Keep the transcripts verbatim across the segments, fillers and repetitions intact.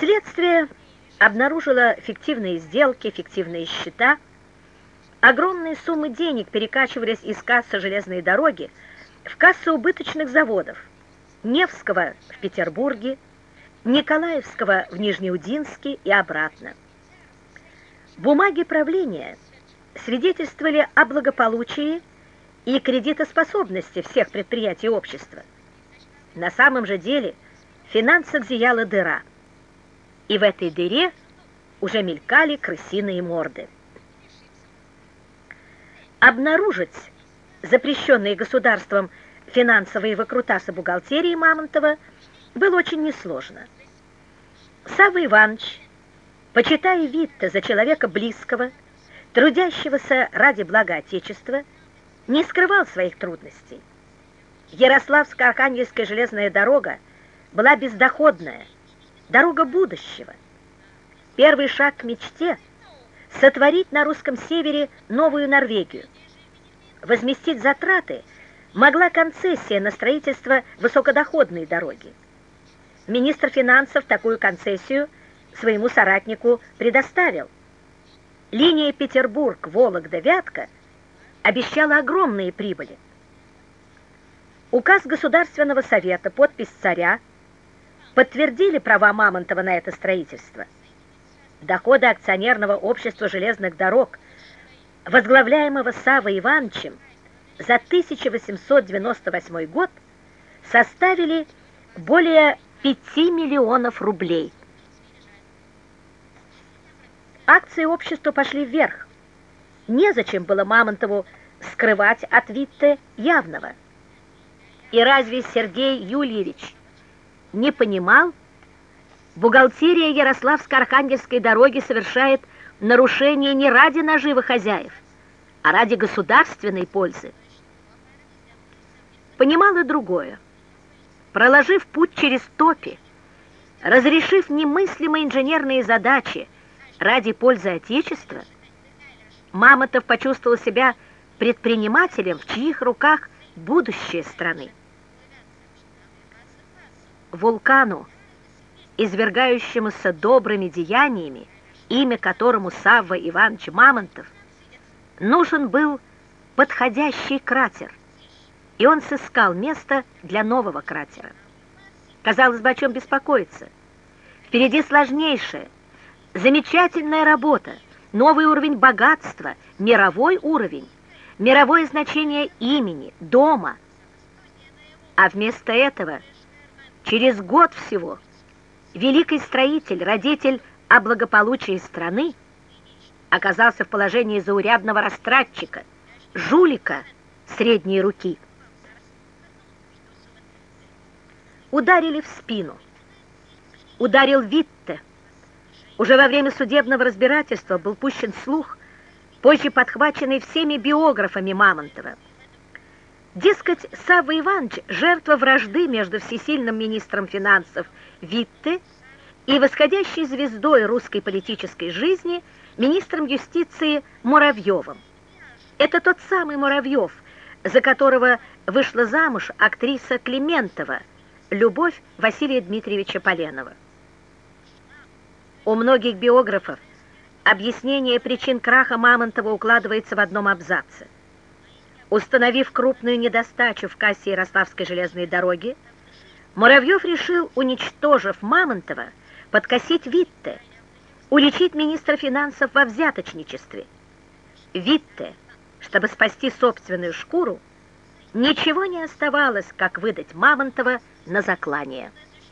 Следствие обнаружило фиктивные сделки, фиктивные счета. Огромные суммы денег перекачивались из кассы железной дороги в кассы убыточных заводов Невского в Петербурге, Николаевского в Нижнеудинске и обратно. Бумаги правления свидетельствовали о благополучии и кредитоспособности всех предприятий общества. На самом же деле в финансах зияла дыра, и в этой дыре уже мелькали крысиные морды. Обнаружить запрещенные государством финансовые выкрутасы бухгалтерии Мамонтова было очень несложно. Савва Иванович, почитая Витте за человека близкого, трудящегося ради блага Отечества, не скрывал своих трудностей. Ярославско-Архангельская железная дорога была бездоходная, дорога будущего. Первый шаг к мечте – сотворить на русском севере новую Норвегию. Возместить затраты могла концессия на строительство высокодоходной дороги. Министр финансов такую концессию своему соратнику предоставил. Линия Петербург-Вологда-Вятка обещала огромные прибыли. Указ Государственного совета, подпись царя, подтвердили права Мамонтова на это строительство. Доходы акционерного общества железных дорог, возглавляемого Саввой Ивановичем, за тысяча восемьсот девяносто восьмой год составили более пяти миллионов рублей. Акции общества пошли вверх. Незачем было Мамонтову скрывать от Витте явного. И разве Сергей Юльевич не понимал, бухгалтерия Ярославско-Архангельской дороги совершает нарушение не ради наживы хозяев, а ради государственной пользы? Понимал и другое. Проложив путь через топи, разрешив немыслимые инженерные задачи ради пользы Отечества, Мамонтов почувствовал себя предпринимателем, в чьих руках будущее страны. Вулкану, извергающемуся добрыми деяниями, имя которому Савва Иванович Мамонтов, нужен был подходящий кратер, и он сыскал место для нового кратера. Казалось бы, о чем беспокоиться? Впереди сложнейшая, замечательная работа, новый уровень богатства, мировой уровень, мировое значение имени, дома. А вместо этого через год всего великий строитель, родитель о благополучии страны, оказался в положении заурядного растратчика, жулика средней руки. Ударили в спину. Ударил Витте. Уже во время судебного разбирательства был пущен слух, позже подхваченный всеми биографами Мамонтова. Дескать, Савва Иванович – жертва вражды между всесильным министром финансов Витте и восходящей звездой русской политической жизни министром юстиции Муравьевым. Это тот самый Муравьев, за которого вышла замуж актриса Климентова, любовь Василия Дмитриевича Поленова. У многих биографов объяснение причин краха Мамонтова укладывается в одном абзаце. Установив крупную недостачу в кассе Ярославской железной дороги, Муравьев решил, уничтожив Мамонтова, подкосить Витте, уличить министра финансов во взяточничестве. Витте, чтобы спасти собственную шкуру, ничего не оставалось, как выдать Мамонтова на заклание.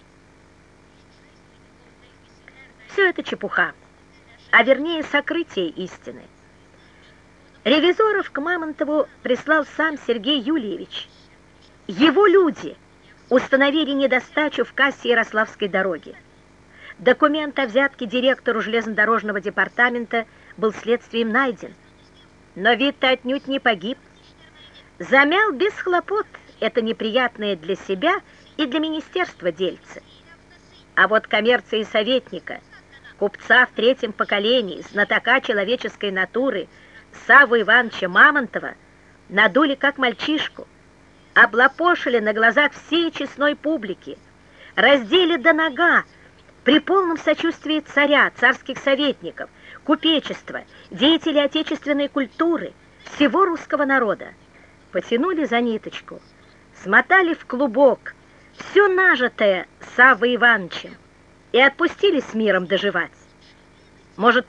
Все это чепуха, а вернее сокрытие истины. Ревизоров к Мамонтову прислал сам Сергей Юльевич. Его люди установили недостачу в кассе Ярославской дороги. Документ о взятке директору железнодорожного департамента был следствием найден. Но Витте отнюдь не погиб. Замял без хлопот это неприятное для себя и для министерства дельце. А вот коммерции советника, купца в третьем поколении, знатока человеческой натуры Савву Ивановича Мамонтова надули как мальчишку, облапошили на глазах всей честной публики, раздели до нога При полном сочувствии царя, царских советников, купечества, деятелей отечественной культуры, всего русского народа, потянули за ниточку, смотали в клубок все нажитое Саввой Ивановичем и отпустили с миром доживать. Может,